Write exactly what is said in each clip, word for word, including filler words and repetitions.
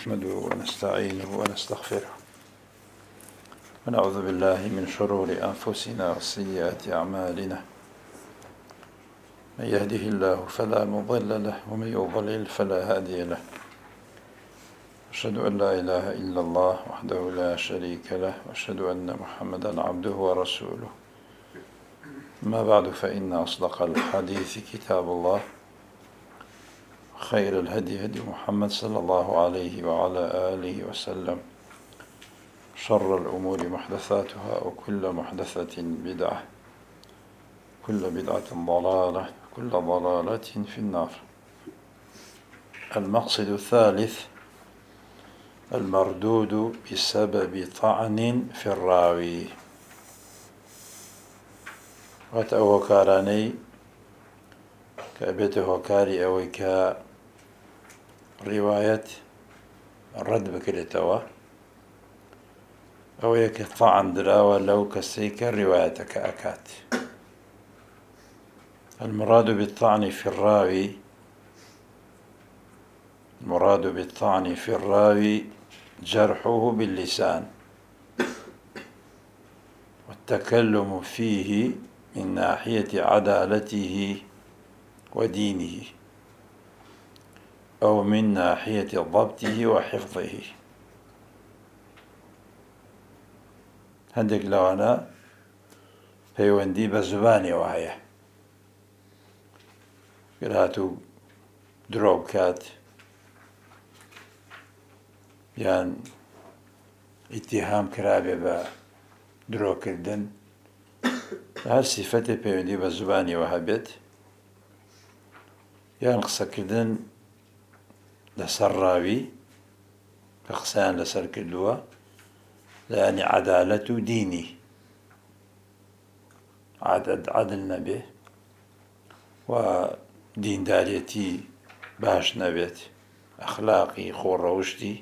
نحمده ونستعينه ونستغفره ونعوذ بالله من شرور أنفسنا وسيئات أعمالنا. من يهده الله فلا مضل له ومن يضلل فلا هادي له. أشهد أن لا إله إلا الله وحده لا شريك له وأشهد أن محمدا عبده ورسوله. ما بعد، فإن أصدق الحديث كتاب الله، خير الهدي هدي محمد صلى الله عليه وعلى آله وسلم، شر الأمور محدثاتها وكل محدثة بدعة، كل بدعة ضلالة، كل ضلالة في النار. المقصد الثالث: المردود بسبب طعن في الراوي. وتأوكاراني كأبيته وكاري أويكا رواية الرد بكريتوا أو يك طعن دراوة لو كسيك روايتك أكات. المراد بالطعن في الراوي المراد بالطعن في الراوي جرحه باللسان والتكلم فيه من ناحية عدالته ودينه أو من ناحية ضبطه وحفظه. هندك لو أنا پەیوەندی بە زبانێەوە هەیە، گرهاتوو درۆ بکات یان ئیتیهام کرابێ بە درۆکردن، هەر سیفەتێ پەیوەندی بە زبانێەوە هەبێت، یان قسەکردن لەسەر ڕاوی کە قسەیان لەسەر کردووە، یعنی عەدالەت و دینی، عادل نەبێ و دیندارێتی باش نەبێت، ئەخلاقی خۆڕەوشتی،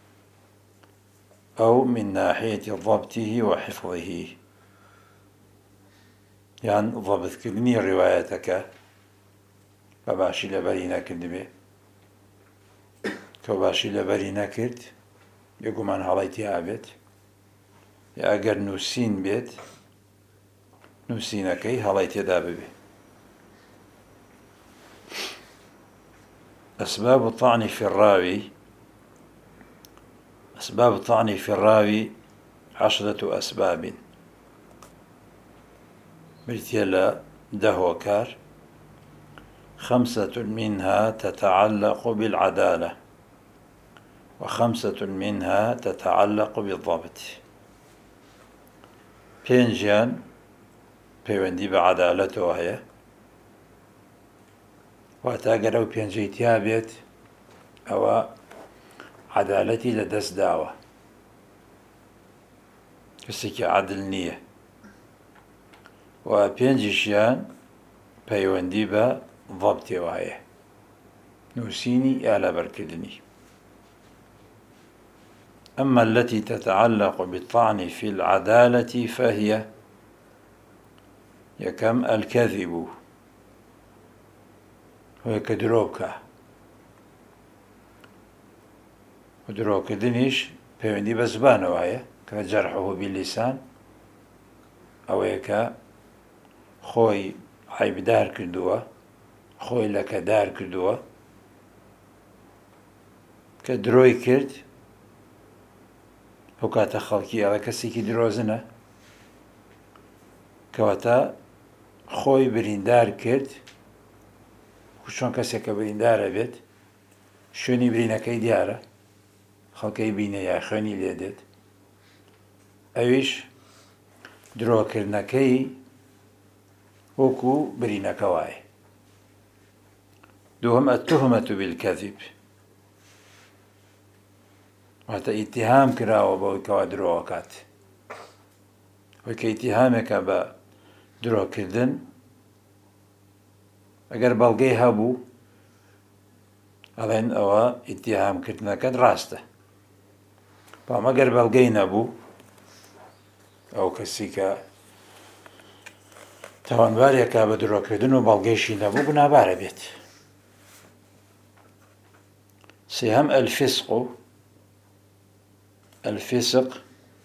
ئەو من ناحیەتی ضەبطه وحفظه، یان ضەبطکردنی ڕیوایەتەکە بە باشی لەبەری نەکردبێ، کە باشی لەبەری نەکرد بێگومان هەڵەیتی هابێت، یا ئەگەر نووسین بێت نووسینەکەی هەڵەی تێدا ببێ. أسباب الطعن في الراوي أسباب الطعن في الراوي عشرة أسباب. برتيلا دهوكار: خمسة منها تتعلق بالعدالة، وخمسة منها تتعلق بالضبط. پێنجیان پەیوەندی بە عەدالەتەوە هەیە، واتە ئەگەر ئەو پێنجەی تیا بێت ئەوە عەدالەتی لەدەست داوە، کەسێکی عادل نییە. و پێنجیشیان پەیوەندی بە ضەبتەوە هەیە، نووسینی یا لەبەرکردنی. أما التي تتعلق بالطعن في العدالة فهي يكم الكذب، ويكدروكا ودروك دنيش پەیوەندی بە زبانەوە هەیە کە جەرحه باللسان، ئەوەیە خۆی عیبدار کردووە، خۆی لەکەدار کردووە، کە درۆی کرد ئەو کاتە خەڵکی ئەوە کەسێکی درۆزنە، کەواتە خۆی بریندار کرد، چۆن کەسێکە بریندارە بێت شوێنی برینەکەی دیارە، خەڵکەی بینە یا خوێنی لێ دێت، ئەویش درۆکردنەکەی وەکو برینەکە وایە. دووەم: التهمة بالكذب، واتە ئیتیهام کراوە بەوەی کەوا درۆکات، وەی کە ئیتیهامێکە بە درۆکردن، ئەگەر بەڵگەی هەبوو ئەڵێن ئەوە ئیتیهامکردنەکەت ڕاستە، بەڵام ئەگەر بەڵگەی نەبوو، ئەو کەسی کە تاوانبارێکە بە درۆکردن و بەڵگەیشی نەبوو گوناهبارە بێت. سێهەم: الفسق الفسق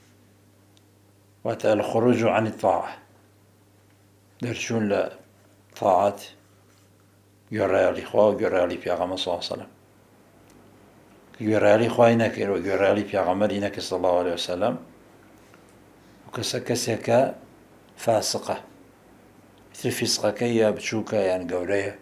واتى الخروج عن الطاعة درشون لطاعة جرالي خوا جرالي بيغمبر صلى الله عليه وسلم جرالي خوا نكر وجرالي بيغمبر نكر صلى الله عليه وسلم وكسكسك فاسقة مثل فسقك يا بتشوكا يعني قوليه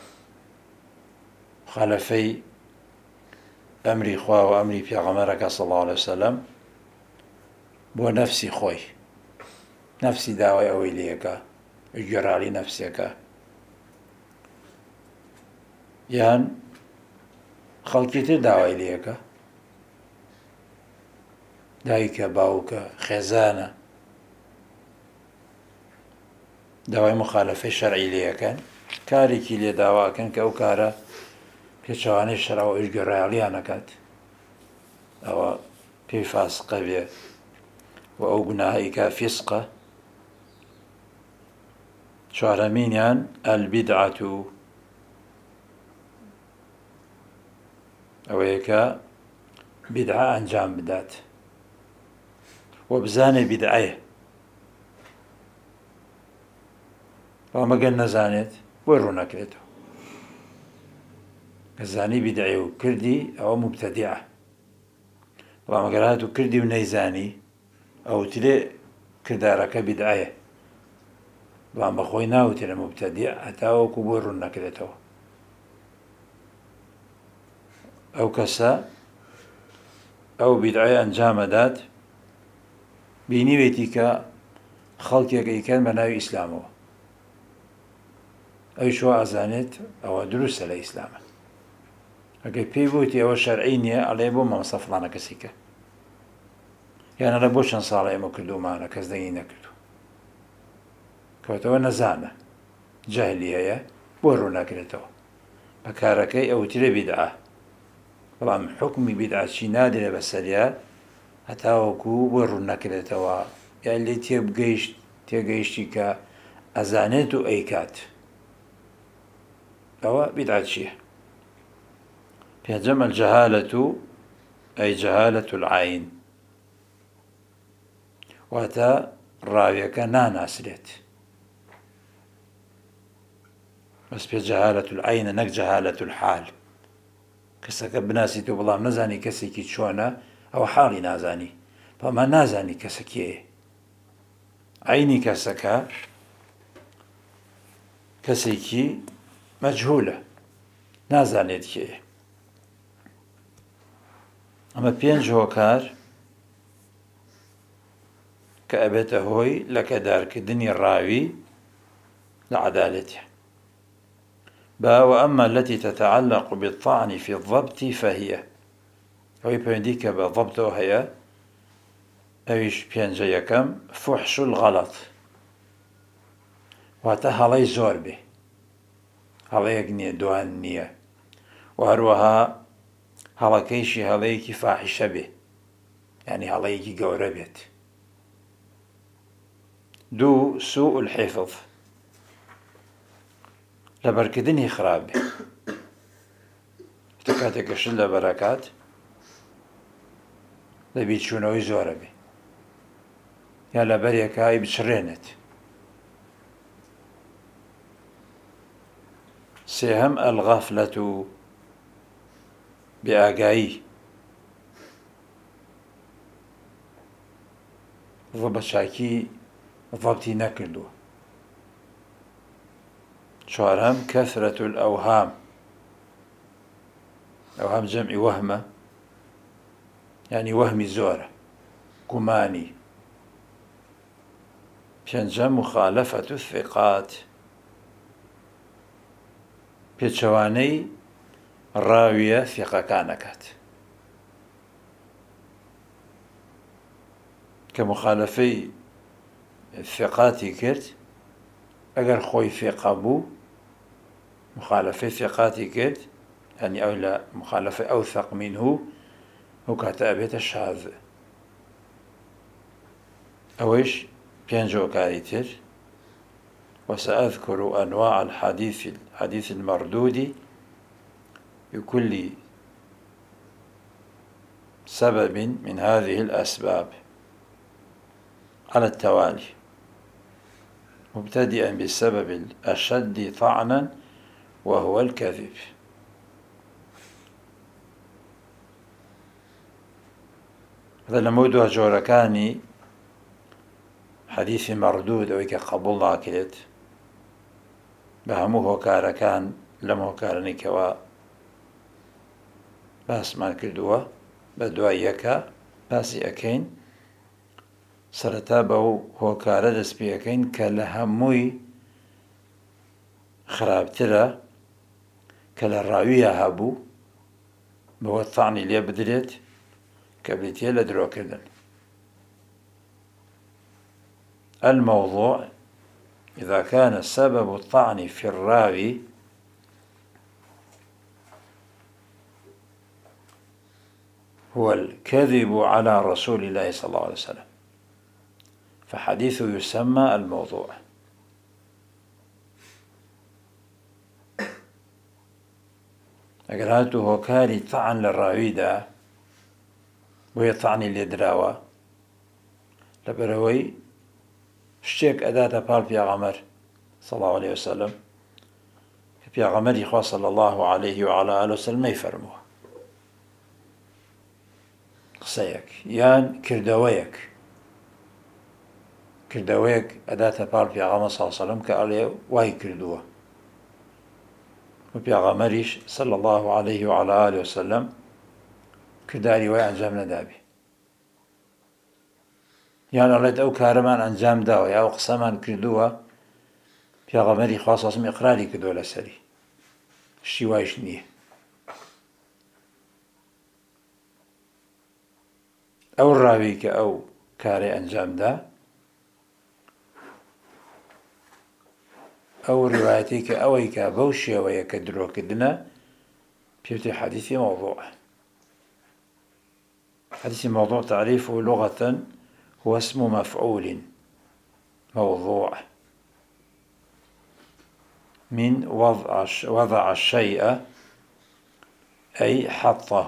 خلفي أمري خوا وأمري بيغمبرك صلى الله عليه وسلم بو نفسي خوي نفسي داوي أوي ليك اجرالي نفسك يان خلقيتر داوي ليك دايك باوك خزانة داوي مخالفة شرعي ليك كاريكي لي داوا كان كأو كارا كشواني الشرع وإجرالي أنا كات أو في فاسقة بيه وأو قناهيك فسقة شعرمين البدعة أو هيك بدعة أنجام بدات وبزاني بدعية وما قلنا زانيت ورونا كريتو كزاني بدعي وكردي أو مبتدعة وما قلاتو كردي ونيزاني أو تلي كدارك بدعية وما خويناه تلي مبتدع أتاو كبورونا كريتو أو كسا أو بدعية أنجام دات بنيوتك خلقك كان بناوي إسلامه أي شو أزانت أو دروس الإسلام أكيد بيبوتي أو شرعينية على بو ما صفلانا كسيكا يعني أنا بوشن صالح مكدو معنا كزدينا كدو كوتو نزانة جاهلية بورونا كدتو بكاركي أو تري بدعة طبعا حكم بدعة شي نادرة بسرية هتاوكو بورونا كدتو يعني اللي تيبقيش تيبقيشتي كأزانتو أيكات أو بدعة شيء بيجمع الجهالة أي جهالة العين واتا راويك نانا سريت بس بجهالة العين نك جهالة الحال كسك بناسي تو بلام نزاني كسيكي شونا أو حالي نازاني فما نازاني كسكي عيني كسكا كسيكي مجهولة نازانيت كي أما بينج هوكار كأبته هوي لك دارك الدنيا الراوي لعدالته با وأما التي تتعلق بالطعن في الضبط فهي هوي بينديك بالضبط هي أيش بينج يكم فحش الغلط واتهالي زور به هەڵەیەک نییە دوان نییە و هەروەها هەڵەکەیشی هەڵەیەکی فاحیشە بێ یعنی هەڵەیەکی گەورە بێت دوو سوء الحفظ لەبەرکردنی خراپ بێ کاتێک کە شت لەبەرەکات لە بیرچوونەوەی زۆرە بێ یا لەبەرێکای بچڕێنێت سهم الغفلة بآگاهی ضبط شاكي ضبطي نكردو چوارهم كثرة الأوهام أوهام جمع وهمة يعني وهمي زورة كماني پێنجەم مخالفة الثقات پێچەوانەی ڕاویە فیقەکانەکات کە مخالفەی فیقاتی کرد ئەگەر خۆی فیقە بوو مخالفەی فیقاتی کرد يعني ئەو لە مخالفە ئەوثەق منه ئەو کاتە ئەبێتە شاذ ئەوەیش پێنجەوە کاری تر وسأذكر أنواع الحديث الحديث المردود بكل سبب من هذه الأسباب على التوالي، مبتدئا بالسبب الأشد طعنا وهو الكذب. هذا لمودها جوركاني حديث مردود أو قبول ناكرت بهموه كاركان لم هۆکارانەی کەوا باسمان کردووە بە دوای یەکە باسی ئەەکەین. سەرەتا بەو هۆکارە دەست پێ ئەەکەین کە لە هەمووی خراپترە کە لە ڕاویە هەبوو بەوە تاعنی لێ بدرێت کە بریتیە لە درۆکردن. الموضوع إذا كان سبب الطعن في الراوي هو الكذب على رسول الله صلى الله عليه وسلم فحديثه يسمى الموضوع. ئەگەر هاتوو هۆکاری تەعن لە ڕاویدا بۆیە تەعنی لێدراوە لەبەرەوەی شتێک ئەداتە پاڵ پێغەمبەر صلى الله عليه وسلم کە پێغەمبەری خوا صلى الله عليه وعلى آله وسلم نەیفەرمووە، قسەیەک یان کردەوەیەک کردەوەیەک ئەداتە پاڵ پێغەمبەر صلى الله عليه وسلم کە ئەڵێ وای کردووە و پێغەمبەریش صلى الله عليه وعلى آله وسلم کرداری وای ئەنجام نەدابێ، یان ئەڵێت ئەو کارەمان ئەنجام داوە یا ئەو قسەمان کردووە پێغەمبەری خوا صلى الله عليه وسلم ئیقراری کردووە لەسەری، شتی وایش نییە. ئەو ڕاوی کە ئەو کارەی ئەنجامدا ئەو ڕیوایەتی کە ئەوەی کە بەو شێوەیە کە درۆکردنە پێوتێ حەدیثی موضوع. حديث موضوع تعريفه لغة هو اسم مفعول موضوع من وضع وضع الشيء أي حطه،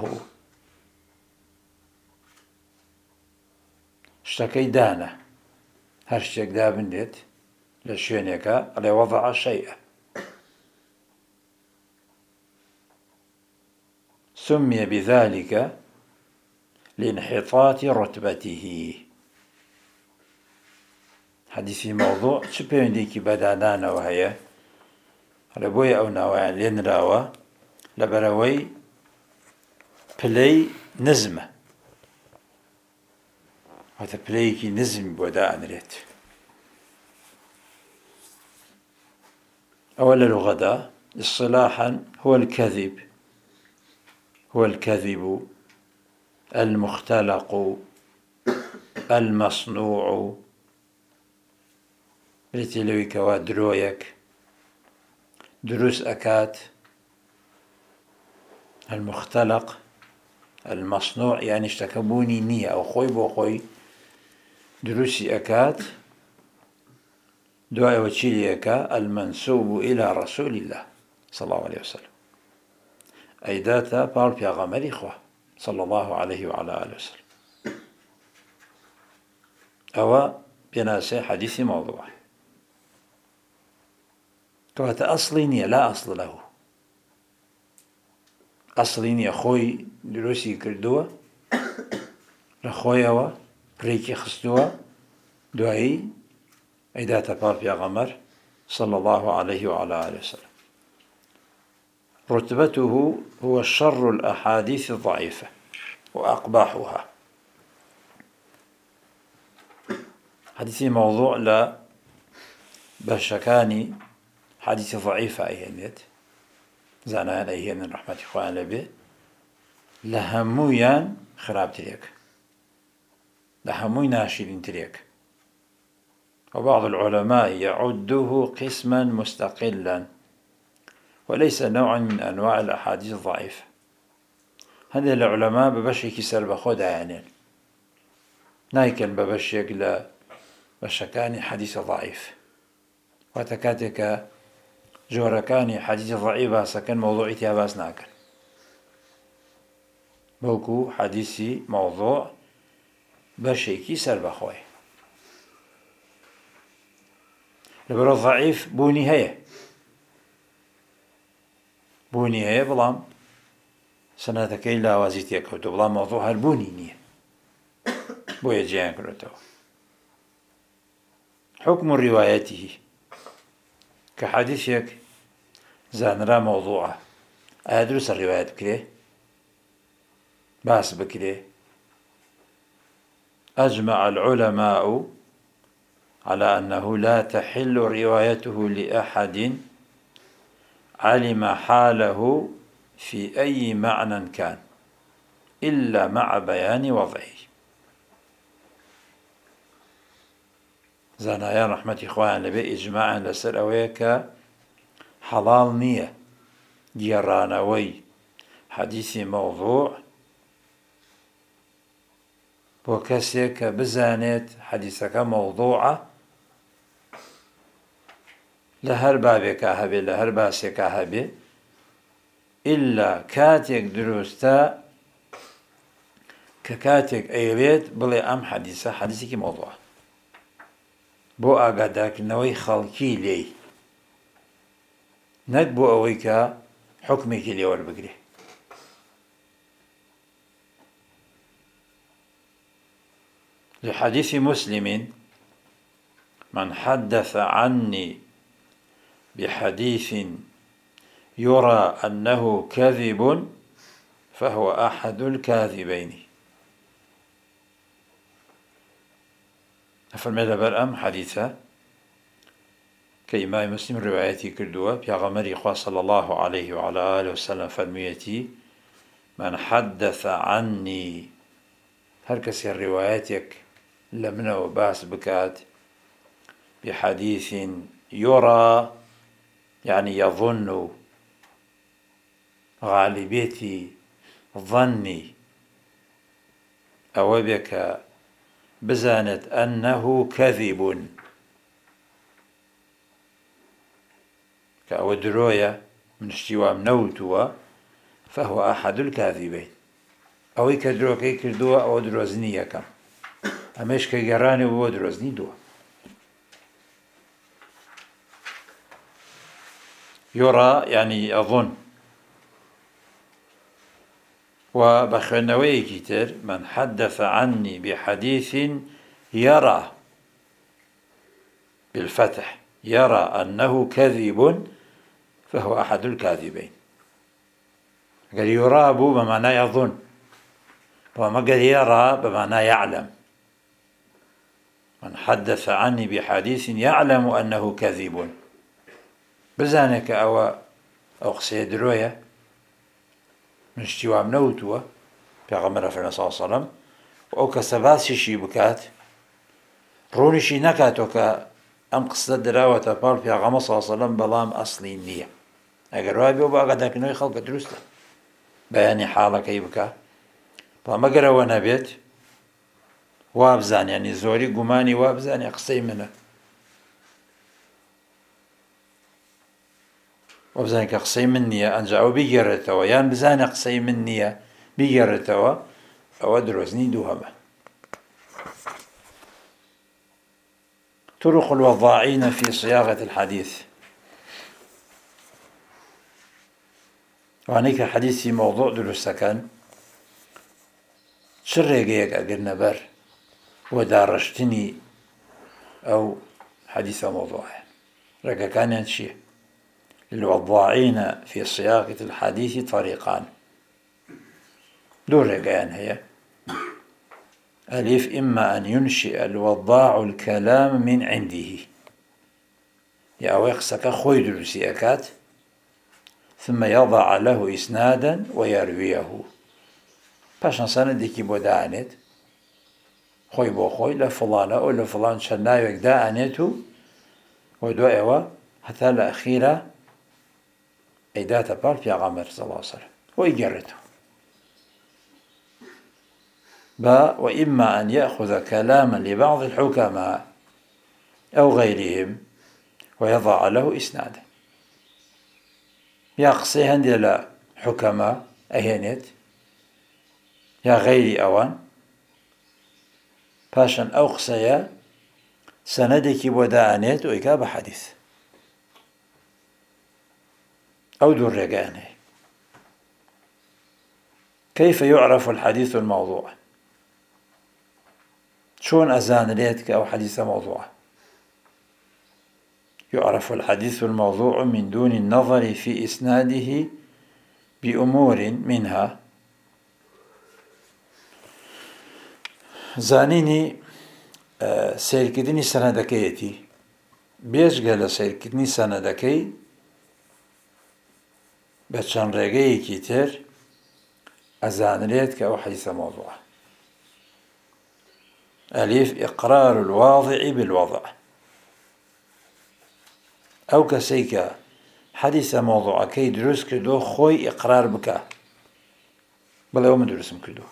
شتەکەی دانە هەر شتێک دابنێت لە شوێنێکە ئەڵێ وضع الشيء. سمي بذلك لانحطاط رتبته. حديثي موضوع چ پەیوەندێکی بەدانانەوە هەیە لە بۆیە ئەو ناوایان لێنراوە لەبەرەوەی پلەی نزمە، واتە پلەیەکی نزمی بۆ دائەنرێت. ئەوە لە لوغەدا اصطلاحا هو الكذب هو الكذب المختلق المصنوع بریتی لەوی کەوا درۆیەک دروست ئەکات، المختلق المصنوع یعنی شتەکە بوونی نییە ئەو خۆی بۆ خۆی دروستی ئەکات، دوایەوە چی لێەکا المنسوب إلى رسول الله صلى الله عليه وسلم ئەیداتە پاڵ پێغەمبەری خوا صلى الله عليه وعلى آله وسلم. ئەوە پێناسێ حەدیثی موضوع کەواتە ئەسڵی نییە لا ئەسڵ لەه، ئەسڵی نییە خۆی دروستی کردووە لە خۆیەوە پرێکی خستووە دوایی ئەیداتە پاڵ پێغەمبەر صلى الله عليه وعلى آله وسلم. رتبته هو شر الأحاديث الضعيفة وأقباحها. حديثي موضوع لا بشكاني حديث ضعيفة أيهنت زانان أيهن رحمة إخوان لبي لهمويان خراب تريك لهموي ناشرين تريك. وبعض العلماء يعده قسما مستقلا وليس نوعا من أنواع الأحاديث الضعيفة. هذا العلماء ببشيك سرب خدا يعني نايكن ببشيك لا بشكاني حديث ضعيف وتكاتك جوركاني حديث ضعيف سكن موضوعي تياباس ناكن بوكو حديثي موضوع بشيكي سر بخوي لبرو ضعيف بوني هي بوني هي بلام سنتكي لا وازيت يكوتو بلام موضوع هالبوني نية بويا جيان كروتو حكم روايته كحديثك زانرا موضوعه أدرس الرواية بكريه باس بكريه أجمع العلماء على أنه لا تحل روايته لأحد علم حاله في أي معنى كان إلا مع بيان وضعه. زانايا رحمة إخوان لبي إجماعا لسر أويك حلال نية جيرانوي حديث موضوع وكسيك بزانت حديثك موضوعة لهر بابك هبي لهر باسك هبي إلا كاتك دروستا ككاتك أيريت بلي أم حديثة حديثك موضوع بو أقادك نوي خلقي لي نك بو أويك حكمك لي والبقري لحديث مسلم من حدث عني بحديث يرى أنه كذب فهو أحد الكاذبين. أفرمي لبرأم حديثة كإمام مسلم روايتي كردوة بيغمري إخوة صلى الله عليه وعلى آله وسلم فرميتي من حدث عني هركسي الرواياتك لمنه باس بكات بحديث يرى يعني يظن غالبيتي ظني أو بك بزانت أنه كذب كأو دروية من اشتواء منوتوا فهو أحد الكاذبين أو يكدرو كي كردوا أو دروزنية كم أمش كجراني هو دروزني دوا يرى يعني أظن وبخنوي كتير من حدث عني بحديث يرى بالفتح يرى أنه كذب فهو أحد الكاذبين. قال يرى أبو بمعنى يظن وما قال يرى بمعنى يعلم. من حدث عني بحديث يعلم أنه كذب بزانك أو أقصي دروية من اشتواء منوتوا بيغمر صلى الله عليه وسلم أو كسبات شي بكات رونشي نكاتوك أم قصة دراوة بال بيغمر صلى الله عليه وسلم بلام أصلي نية أقر وابي وباقدك نوي خلق درسته بياني حالك يبكى فما قروا نبيت وابزان يعني زوري قماني وابزان يقصي منه وابزان كقصي مني أنجعوا بيجرتوا يان بزان قصي مني بيجرتوا أو دروزني دوهما. طرق الوضاعين في صياغة الحديث. وعنيك حديثي موضوع دروس كان شرقيك أقرنا بر ودارشتني أو حديث موضوع رقا كان ينشيه. للوضاعين في صياغة الحديث طريقان دور رقيان هي ألف إما أن ينشئ الوضاع الكلام من عنده يا ويقسك خوي دروسي أكات ثم يضع له إسنادا ويرويه باشن سندكي بودانت خوي بو خوي لفلانة أو لفلان شنايوك دانتو ودوئوا حتى الأخيرة إيداتا بار في غامر صلى الله عليه وسلم ويجرته با وإما أن يأخذ كلاما لبعض الحكماء أو غيرهم ويضع له إسنادا يقصي هندي لا حكماء أهنت یا غەیری ئەوان، پاشان ئەو قسەیە سەنەدێکی بۆ دائەنێت و ئەیکا بە حەدیث. ئەو دوو ڕێگایان هەیە. كيف يعرف الحديث الموضوع؟ شون أزانريت كأو حديث موضوع؟ يعرف الحديث الموضوع من دون النظر في إسناده بأمور منها زانيني سيركدني سندكيتي بيشغل سيركدني سندكي بچن رێگەیەکی تر ئەزانرێت کە ئەو حەدیثە مەوضوعە. ألف إقرار الواضع بالوضع. ئەو کەسەی کە حەدیثە مەوضوعەکەی دروست کردووە خۆی ئیقرار بکە، بڵێ ئەوە من دروستم کردووە،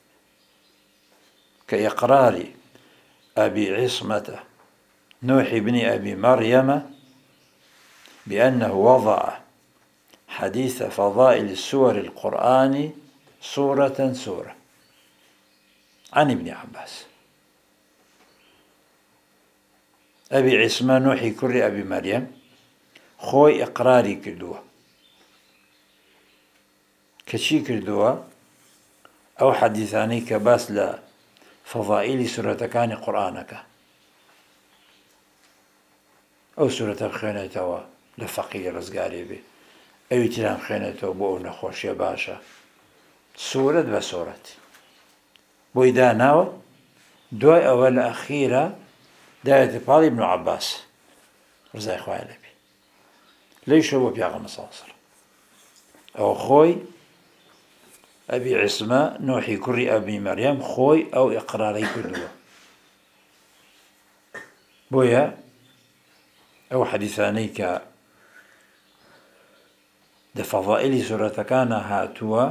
کە ئیقراری ئەبی عیسمەتە نوح بن أبي مريم بأنه وضع حديث فضائل سور القرآن سورة سورة عن ابن عباس. أبي عثمان نوحي كري أبي مريم خوي إقراري كردوه كشي كردوه أو حديثاني كباس لا فضائل سورة كان قرآنك أو سورة بخينتوا لفقير رزقاري به أو تلام خينتوا بو نخوشي باشا سورة بسورة بويدا ناو دوای ئەوە لە ئەخیرە دایەتە پاڵی ابن عباس ڕزای خوای لێبێ لەیشەوە بۆ پیاغەمبەر صلی الله علیه وسلم ئەو خۆی ئەبی عیسمە نوحی کوڕی ئەبی مەریەم خۆی ئەو ئیقرارەی کردووە. بۆیە ئەو حەدیثانەی کە لە فەضائیلی سورەتەکانە هاتووە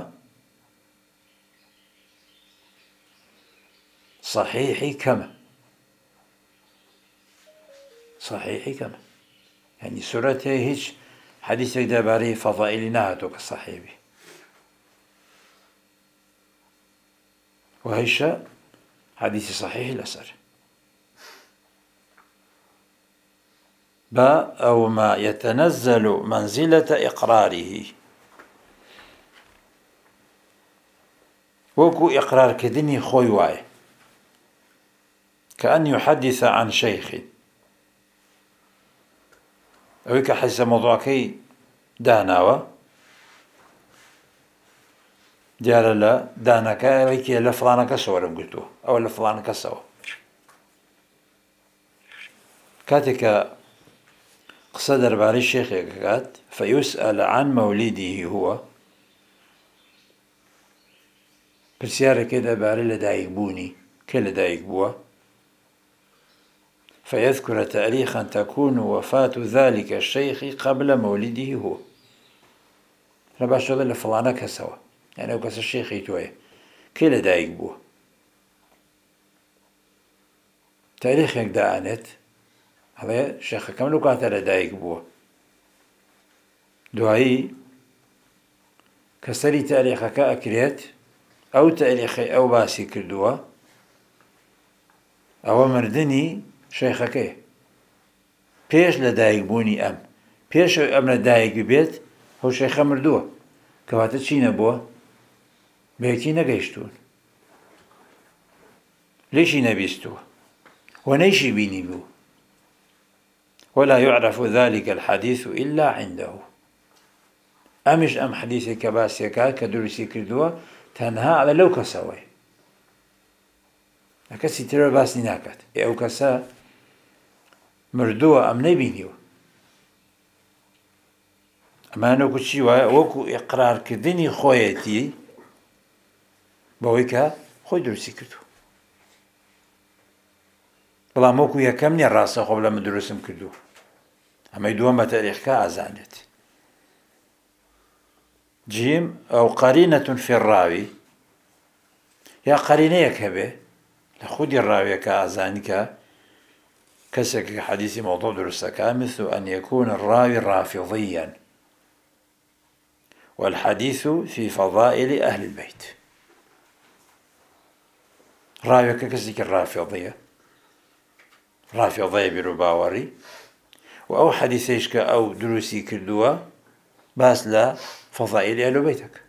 صحيحي كما صحيحي كما يعني سورته هيج حديثك داباري فضائل نهاتو كصحيبي وهيش حديث صحيح الأثر با أو ما يتنزل منزلة إقراره وكو إقرار كدني خوي واي كأن يحدث عن شيخ أو كحس موضوعكي داناوة ديال لا دانك ريكي لفلانك سورم قلتوه أو لفلانك سوا كاتك قصدر باري الشيخ كات فيسأل عن مولده هو برسيارة كده باري لدايق بوني كل دايق بوا فيذكر تاريخا تكون وفاة ذلك الشيخ قبل مولده هو رباش هذا لفلانة كسوا يعني لو كس الشيخ يتوه كل دايق بوه تاريخ يقدانت هذا الشيخ كم لو كانت دايق بوه دعائي كسري تاريخك أكريت أو تاريخي أو باسي كردوه أو مردني شيخەکەی پێش لە دایکبوونی ئەم پێش ئەم لە دایک بێت ئەو شەیخە مردووە کەواتە چی نەبووە بەیەکی نەگەیشتوون لێشی نەبیستووە و نەیشی بینی بوو ولا يعرف ذلك الحديث إلا عنده ئەمیش ئەم حەدیثێک کە باسیەکە کە دروستی کردووە تەنها ئەوە لەو کەسەوەی کەسی ترە باسی ناکات ئەو کەسە مردووە ئەم نەبینیوە ئەمانەوەکو چی وایە وەکو ئیقرارکردنی خۆیەتی بەوەی کە خۆی دروستی کردووە بەڵام وەکو یەکەم نییە ڕاستە خۆ بڵێ من دروستم کردووە ئەمەی دووەم بە تاریخەکە ئازانێت. جيم أو قرينة في الراوي يا قرينيك هبه لخود الراوي كأزانك كسك حديث موضوع درسك مثل أن يكون الراوي رافضيا والحديث في فضائل أهل البيت ڕاوێکە کەسێکی ڕافێڵدەیە ڕافێڵدەیە بیر و باوەڕی و ئەو حەدیثەیش کە ئەو دروستی کردووە باس لە فەضائیلی ئەهل بەیتەکە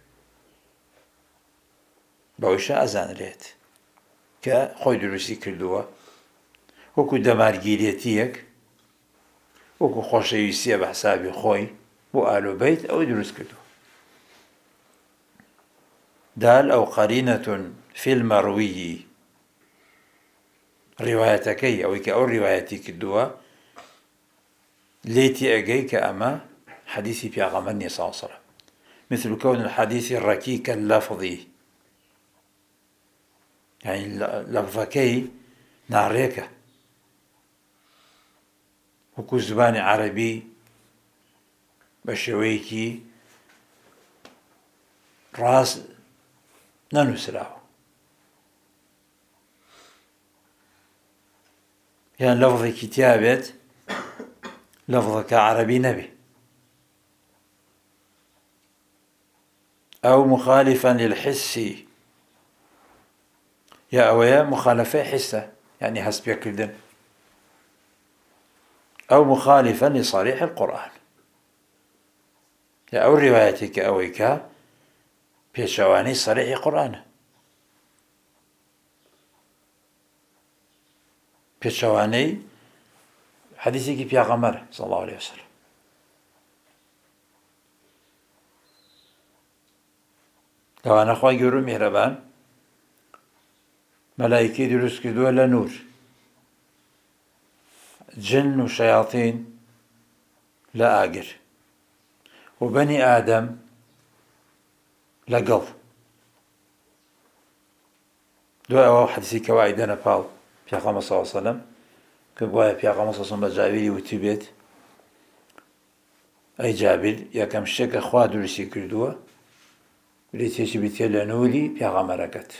بەوەیشە ئەزانرێت کە خۆی دروستی کردووە وەکو دەمارگیرێتیەک وەکو خۆشەویستیە بە حسابی خۆی بۆ ئەهل بەیت ئەوەی دروست کردووە. دال ئەو قەرینەتون فی المەڕویی ڕیوایەتەکەی ئەوەی کە ئەو ڕیوایەتی کردووە لێتی ئەگەی کە ئەمە حەدیثی پیاغەمبەر صلی الله عليه وسلم مثل كون الحديث الركيك اللفظي يعني لفظەکەی ناڕێکە وەکو زبانی عەرەبی بە شێوەیەکی ڕاست نەنووسراوە یان لەفظێکی تیا بێت لەفظەکە عەرەبی نەبێ أو مخالفا للحس يا أويا مخالفة حسة يعني حسب يكردن أو مخالفا لصريح القرآن يا أو روايتك أويكا بيشواني صريح القرآن بيشواني حديثك بيغمر صلى الله عليه وسلم لو أنا أخوة يقولوا مهربان ملائكة دروس كدوة لنور جن وشياطين لا آجر وبني آدم لقل دو أو حديثي كواعدنا باو في أقام صلى الله عليه وسلم كبوايا في أقام صلى الله عليه وسلم بجابيري وتبيت أي جابر يا كم شك أخوة دروسي كردوة بليتيش بيتي لنوري بيغمركت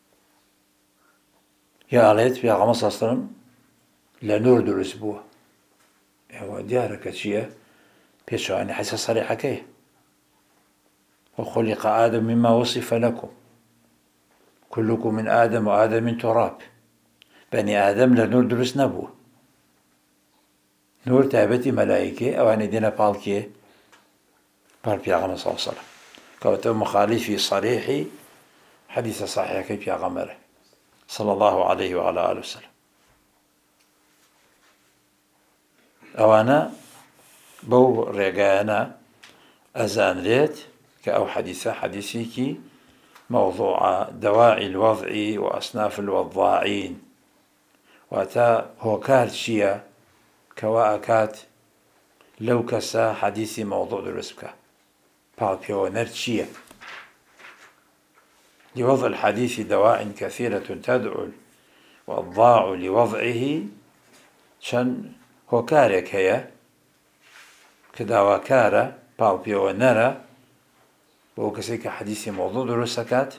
يا عليت بيغمر صلى الله عليه وسلم لنور دروس بوه هو ديارك شيء بيشواني حسا صريحة كيه وخلق آدم مما وصف لكم كلكم من آدم وآدم من تراب بني آدم لنور دروس نبوه نور تابتي ملائكة أو أن دينا بالكيه بال بيغمر صلى الله عليه وسلم كوتو مخالفي صريحي حديث صحيح كيف يا غمره صلى الله عليه وعلى آله وسلم أوانا بو رجانا أزان ريت كأو حديثة حديثيكي موضوع دواعي الوضع وأصناف الوضاعين واتا هو كارت شيا كواكات لو كسا حديثي موضوع درسكا بالبيونر شيا لوضع الحديث دواع كثيرة تدعو والضاع لوضعه شن هو كارك هي كداوا كارا بالبيونر وكسيك حديث موضوع درسكات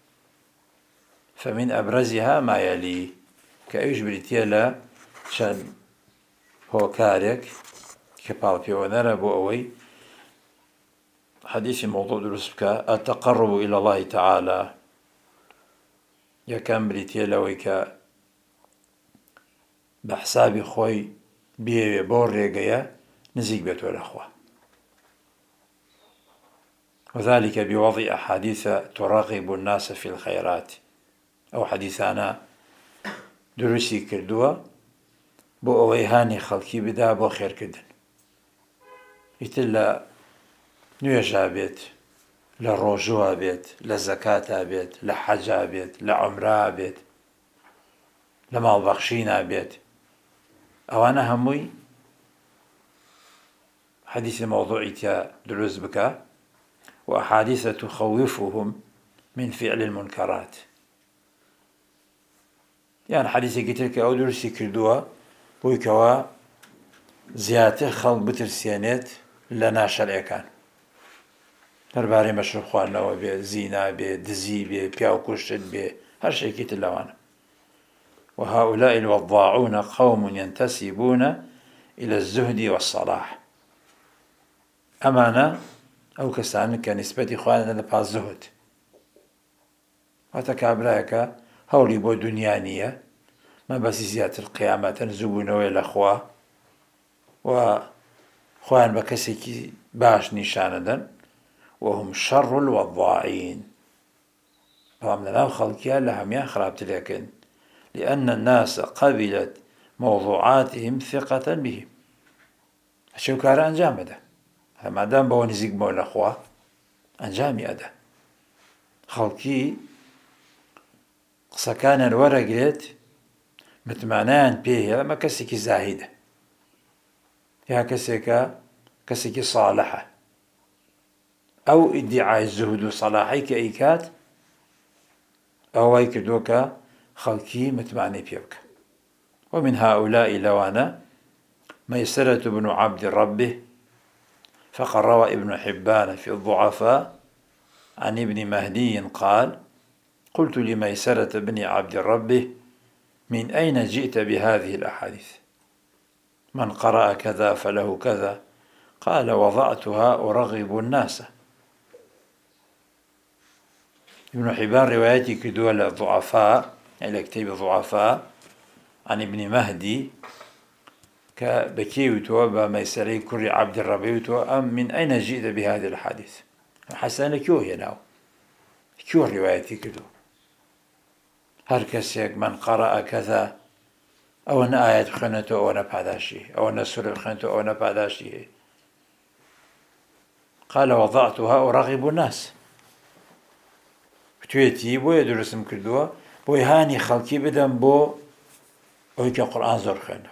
فمن أبرزها ما يلي كأيش بريتيلا شن هو كارك كبالبيونر بوأوي حديث موضوع درسك التقرب إلى الله تعالى يا كم بريتيلا ويكا بحساب خوي بيه بور ريقيا نزيق بيت والأخوة وذلك بوضع أحاديث تراقب الناس في الخيرات أو حديثانا دروسي كردوا بو أويهاني خلقي بدا بو خير كردن يتلا نوێژا بێت لە ڕۆژوە بێت لە زەکاتە بێت لە حەجا بێت لە عومرا بێت لە ماڵبەخشینا بێت ئەوانە هەمووی حەدیثی مەوضوعی تیا دروست بکە و ئەحادیث تخوفهم من فعل المنكرات یان حەدیثێکی تر کە ئەو دروستی کردووە بۆی کەوە زیاتر خەڵک بترسێنێت لە ناشەرعەکان دەربارەی مەشروب خواردنەوە بێ زینا بێ دزی بێ پیاو کوشتن بێ هەر شتێکی تر لەوانە وهؤلاء الوضاعون قوم ينتسبون إلى الزهد والصلاح ئەمانە ئەو کەسانن کە نیسبەتی خۆیان لە پاش زوهد واتە کابرایەکە هەوڵی بۆ دنیا نییە، مەبەستی زیاتر قیامەتە نزووبوونەوەی لەخوا و خۆیان بە کەسێکی باش نیشانەدەن وهم شەڕ الوەضاعین، بەڵام لەناو خەڵکیان لە هەمویان خراپترەکەن لأن الناس قبلت موضوعاتهم ثقة بهم، ئەچێ و کارە ئەنجام بەدە، هەمادام بەوە نزیک بۆ لەخوا ئەنجامی ئەدە. خەڵکی قسەکانیان وەرەگرێت متمانەیان پێهەیە ئەمە کەسێکی زاهیدە یا کەسێکە کەسێکی ساڵحە، ئەو ئیدعای زوهد و سەلاحی کە ئەیکات ئەوەی کردووە کە خەڵکی متمانەی پێ بکە. ومن هؤلاء لەوانە ميسرة بن عبد ربه، فقد روى ابن حبان في الضعفاء عن ابن مهدي قال: قلت لميسرة بن عبد ربه: من أين جئت بهذه الأحاديث؟ من قرأ كذا فله كذا. قال: وضعتها أرغب الناس. ابن حبان روايتي كدول الضعفاء، يعني كتاب الضعفاء عن ابن مهدي كبكيوتو بميسري كري عبد الربيوتو أم من أين جئت بهذه الحديث؟ حسنا كيو هنا كيو روايتي كدو هر كسيك من قرأ كذا أو أن آيات خنته أو أنا بعداشي أو أن سورة خنته أو أنا بعداشي. قال: وضعتها أرغب الناس. تويتي بو يدرسم كردوا بو هاني خلقي بدم بو أو يكا قرآن زور خنه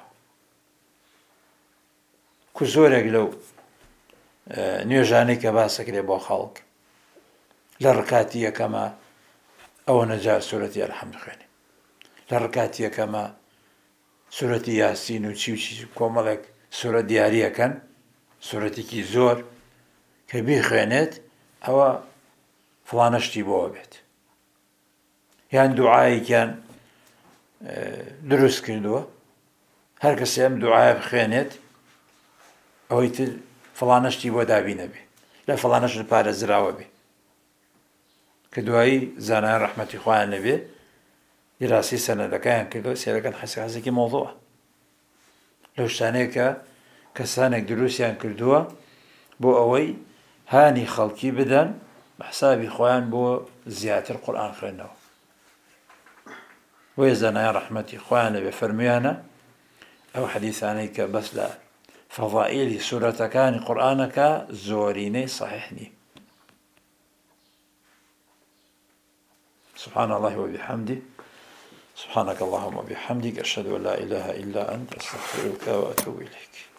كزورك لو نيوجاني كباسك لي بو خلق لركاتية كما أو نجا سورة الحمد خيني لركاتية كما سورة ياسين وشي وشي كومالك سورة ديارية كان سورة كي زور كبير خينت أو فلانشتي بو بيت يعني دعائي كان دروس كردوه هر کسی هم دعای بخوێنێت ئەوەی تر فڵانەشتی بۆ دابینە بێ لە فڵانەش پارێزراوە بێ کە دوایی زانایان ڕەحمەتی خوایان لەبێ ئیراسی سەنەدەکەیان کردووە سێرەکەن حەسەکەی مۆضوعە لەو شتانەیە کە کەسانێک دروستیان کردووە بۆ ئەوەی هانی خەڵکی بدەن بە حسابی خۆیان بۆ زیاتر قورئان خوێندنەوە. وی زانایان ڕەحمەتی خۆیان لەبێ فەرموویانە ئەو حەدیثانەی کە بەس لە فەضائیلی سورەتەکانی قورئانەکە زۆرینەی صحیح نییە. سبحان الله وبحمده سبحانك اللهم وبحمدك أشهد أن لا إله إلا أنت أستغفرك وأتوب إليك.